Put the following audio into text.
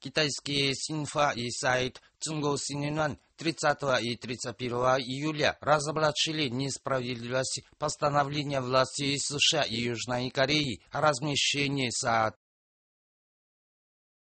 Китайские Синьхуа и сайт Цинго Синьюан 30 и 31 июля разоблачили несправедливость постановления власти США и Южной Кореи о размещении